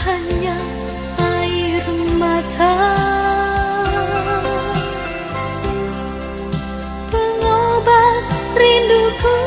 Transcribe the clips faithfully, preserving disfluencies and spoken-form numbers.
hanya air mata, pengobat rinduku.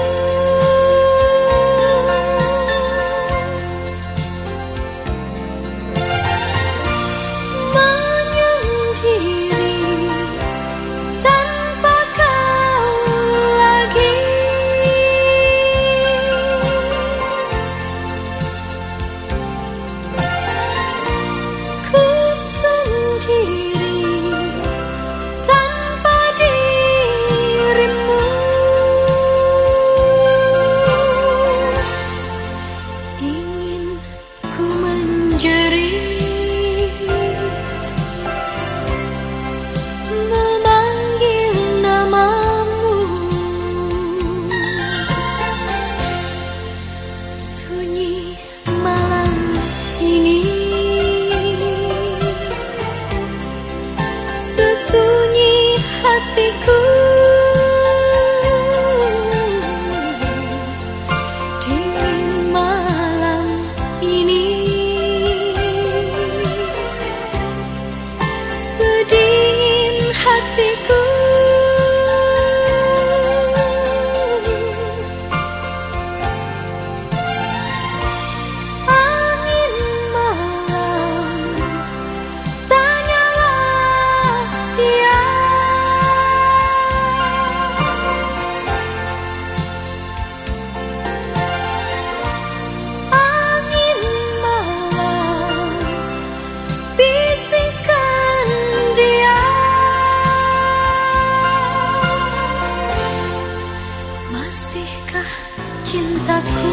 Cintaku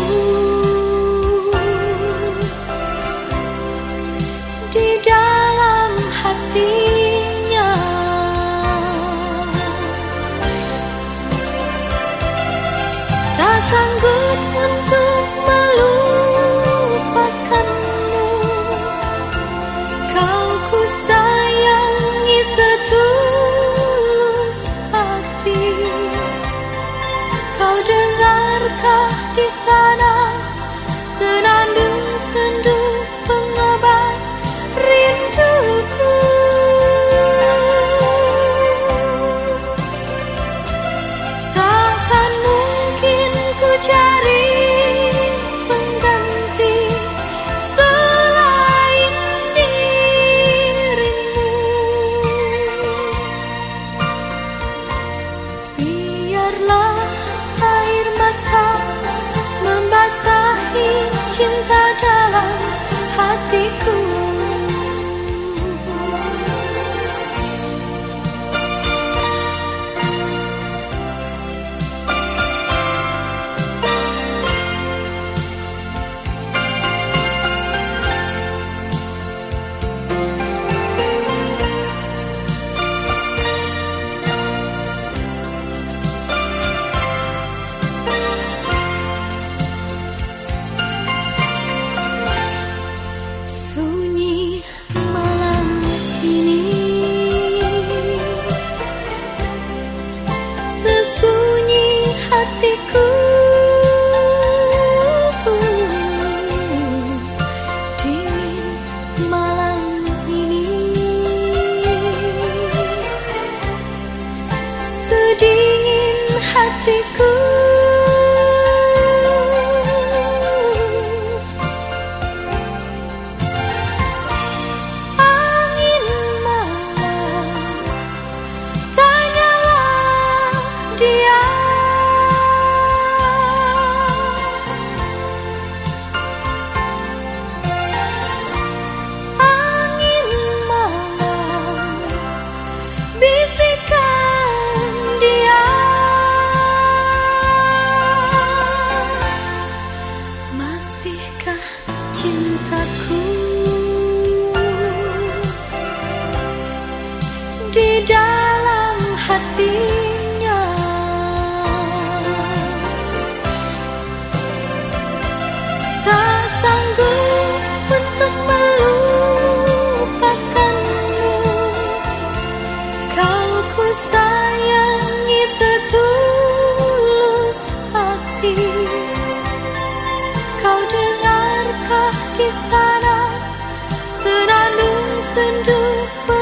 di dalam hatinya, tak sanggup untuk melupakanmu. Kau ku sayangi setulus hati. Kau dengarkah di sana senandung sendu pengobat rinduku? Takkan mungkin ku cari pengganti selain dirimu. Biarlah air mata membasahi cinta dalam hatiku. Dingin hatiku, angin malam tanyalah dia. Angin malam bisikan cintaku di dalam hatinya. Tak sanggup untuk melupakanmu. Kau ku sayangi setulus hati. Kau dengarkah di sana Senandung sendu